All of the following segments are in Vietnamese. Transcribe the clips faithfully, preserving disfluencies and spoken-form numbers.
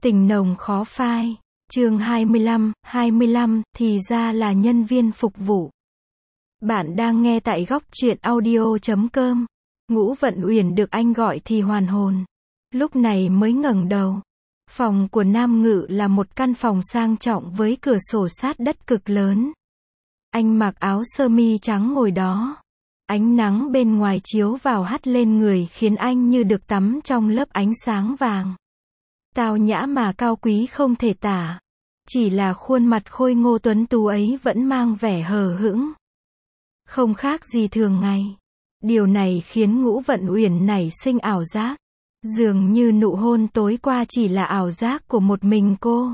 Tình nồng khó phai. Chương hai mươi lăm, hai mươi lăm, thì ra là nhân viên phục vụ. Bạn đang nghe tại góc truyện audio chấm com. Ngũ Vận Uyển được anh gọi thì hoàn hồn. Lúc này mới ngẩng đầu. Phòng của Nam Ngự là một căn phòng sang trọng với cửa sổ sát đất cực lớn. Anh mặc áo sơ mi trắng ngồi đó. Ánh nắng bên ngoài chiếu vào hắt lên người khiến anh như được tắm trong lớp ánh sáng vàng. Tao nhã mà cao quý không thể tả. Chỉ là khuôn mặt khôi ngô tuấn tú ấy vẫn mang vẻ hờ hững. Không khác gì thường ngày. Điều này khiến Ngũ Vận Uyển nảy sinh ảo giác. Dường như nụ hôn tối qua chỉ là ảo giác của một mình cô.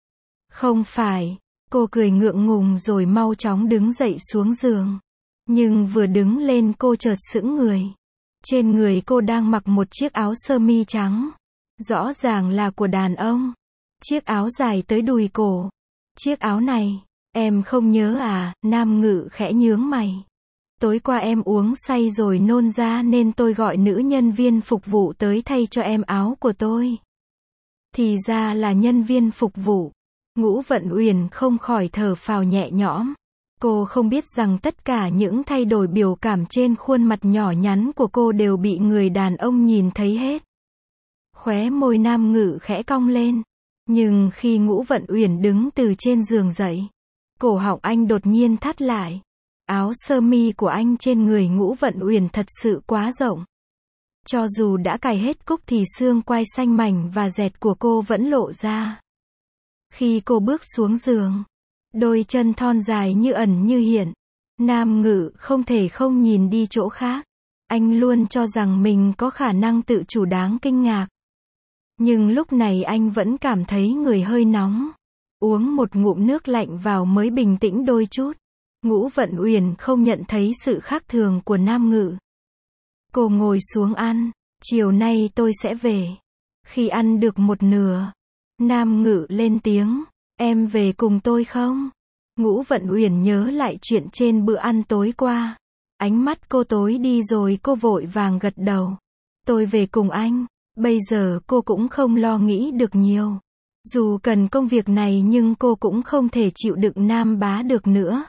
Không phải. Cô cười ngượng ngùng rồi mau chóng đứng dậy xuống giường. Nhưng vừa đứng lên cô chợt sững người. Trên người cô đang mặc một chiếc áo sơ mi trắng. Rõ ràng là của đàn ông. Chiếc áo dài tới đùi cổ. Chiếc áo này, em không nhớ à? Nam Ngự khẽ nhướng mày. Tối qua em uống say rồi nôn ra nên tôi gọi nữ nhân viên phục vụ tới thay cho em áo của tôi. Thì ra là nhân viên phục vụ. Ngũ Vận Uyển không khỏi thở phào nhẹ nhõm. Cô không biết rằng tất cả những thay đổi biểu cảm trên khuôn mặt nhỏ nhắn của cô đều bị người đàn ông nhìn thấy hết. Khóe môi Nam Ngự khẽ cong lên. Nhưng khi Ngũ Vận Uyển đứng từ trên giường dậy, cổ họng anh đột nhiên thắt lại. Áo sơ mi của anh trên người Ngũ Vận Uyển thật sự quá rộng. Cho dù đã cài hết cúc thì xương quai xanh mảnh và dẹt của cô vẫn lộ ra. Khi cô bước xuống giường, đôi chân thon dài như ẩn như hiện. Nam Ngự không thể không nhìn đi chỗ khác. Anh luôn cho rằng mình có khả năng tự chủ đáng kinh ngạc. Nhưng lúc này anh vẫn cảm thấy người hơi nóng. Uống một ngụm nước lạnh vào mới bình tĩnh đôi chút. Ngũ Vận Uyển không nhận thấy sự khác thường của Nam Ngự. Cô ngồi xuống ăn. Chiều nay tôi sẽ về. Khi ăn được một nửa, Nam Ngự lên tiếng. Em về cùng tôi không? Ngũ Vận Uyển nhớ lại chuyện trên bữa ăn tối qua. Ánh mắt cô tối đi rồi cô vội vàng gật đầu. Tôi về cùng anh. Bây giờ cô cũng không lo nghĩ được nhiều. Dù cần công việc này nhưng cô cũng không thể chịu đựng Nam Bá được nữa.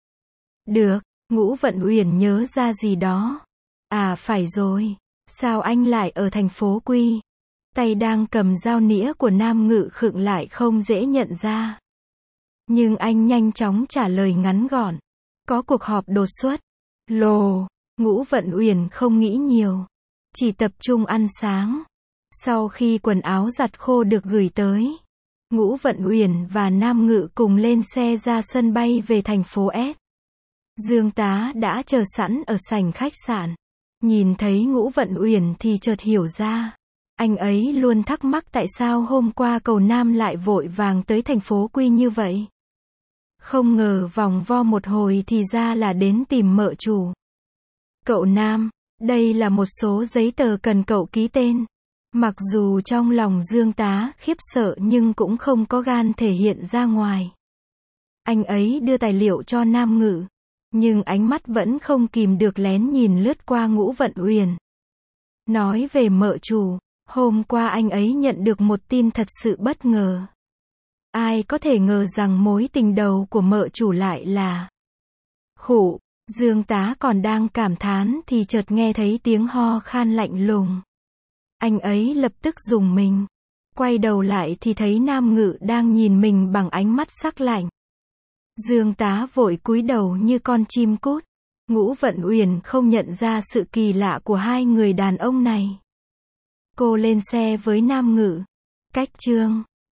Được, Ngũ Vận Uyển nhớ ra gì đó. À phải rồi, sao anh lại ở thành phố Quy? Tay đang cầm dao nĩa của Nam Ngự khựng lại không dễ nhận ra. Nhưng anh nhanh chóng trả lời ngắn gọn. Có cuộc họp đột xuất. Lồ, Ngũ Vận Uyển không nghĩ nhiều. Chỉ tập trung ăn sáng. Sau khi quần áo giặt khô được gửi tới, Ngũ Vận Uyển và Nam Ngự cùng lên xe ra sân bay về thành phố S. Dương Tá đã chờ sẵn ở sảnh khách sạn. Nhìn thấy Ngũ Vận Uyển thì chợt hiểu ra. Anh ấy luôn thắc mắc tại sao hôm qua cậu Nam lại vội vàng tới thành phố Quy như vậy. Không ngờ vòng vo một hồi thì ra là đến tìm mợ chủ. Cậu Nam, đây là một số giấy tờ cần cậu ký tên. Mặc dù trong lòng Dương Tá khiếp sợ nhưng cũng không có gan thể hiện ra ngoài. Anh ấy đưa tài liệu cho Nam Ngự. Nhưng ánh mắt vẫn không kìm được lén nhìn lướt qua Ngũ Vận Uyển. Nói về mợ chủ, hôm qua anh ấy nhận được một tin thật sự bất ngờ. Ai có thể ngờ rằng mối tình đầu của mợ chủ lại là... Khụ, Dương Tá còn đang cảm thán thì chợt nghe thấy tiếng ho khan lạnh lùng. Anh ấy lập tức rùng mình. Quay đầu lại thì thấy Nam Ngự đang nhìn mình bằng ánh mắt sắc lạnh. Dương Tá vội cúi đầu như con chim cút. Ngũ Vận Uyển không nhận ra sự kỳ lạ của hai người đàn ông này. Cô lên xe với Nam Ngự. Cách chương